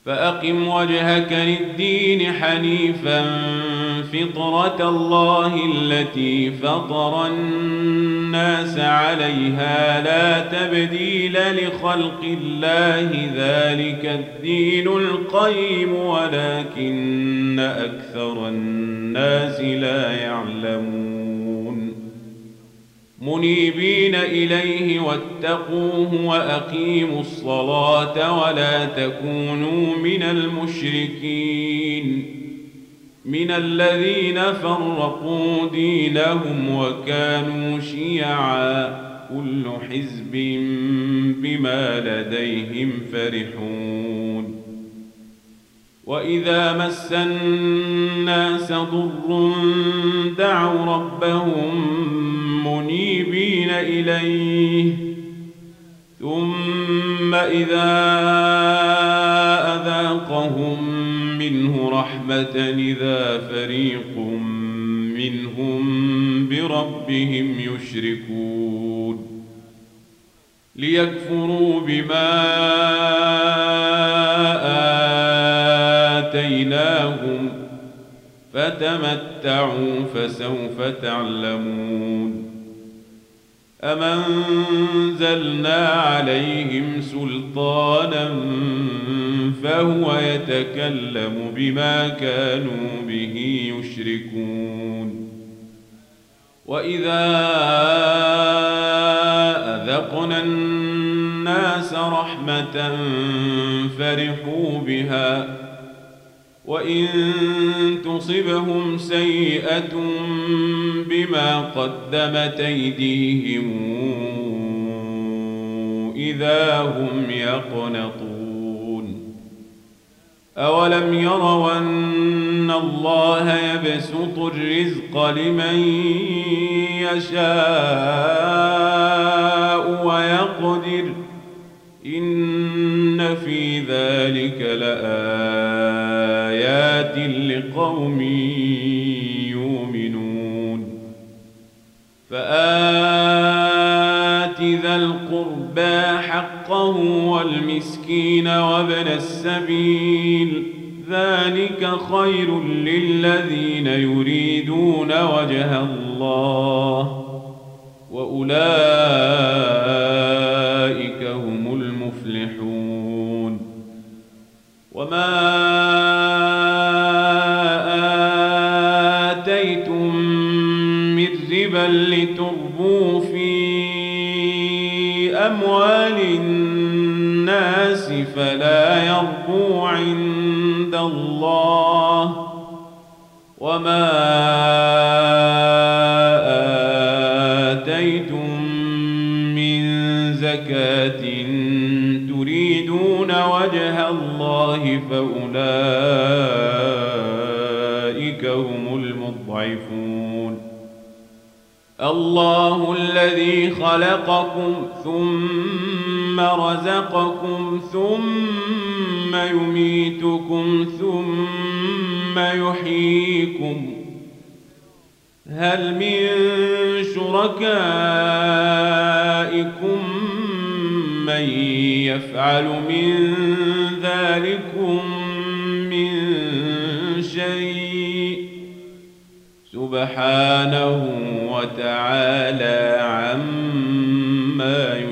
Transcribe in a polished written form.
فأقم وجهك للدين حنيفا فطرة الله التي فطر الناس عليها لا تبديل لخلق الله ذلك الدين القيم ولكن أكثر الناس لا يعلمون منيبين إليه واتقوه وأقيموا الصلاة ولا تكونوا من المشركين من الذين فرقوا دينهم وكانوا شيعا كل حزب بما لديهم فرحون وإذا مس الناس ضر دعوا ربهم منيبين إليه ثم إذا أذاقهم منه رحمة إذا فريق منهم بربهم يشركون ليكفروا بما آتيناهم فتمتعوا فسوف تعلمون أم أنزلنا عليهم سلطانا فهو يتكلم بما كانوا به يشركون وإذا أذقنا الناس رحمة فرحوا بها وإن تصبهم سيئة بما قدمت أيديهم إذا هم يقنطون أولم يروا أن الله يبسط الرزق لمن يشاء ويقدر إن في ذلك لآيات لقوم يؤمنون فآت ذا القربى حقه والمسكين وابن السبيل ذلك خير للذين يريدون وجه الله وأولئك هم المفلحون وما آتيتم من ربا لتربوا في أموال الناس فلا يربو عند الله وما آتيتم من زكاة تريدون وجه الله فأولئك هم المضعفون الله الذي خلقكم ثم رزقكم ثم يميتكم ثم يحييكم هل من شركائكم من يفعل من ذلكم من شيء سبحانه وتعالى عما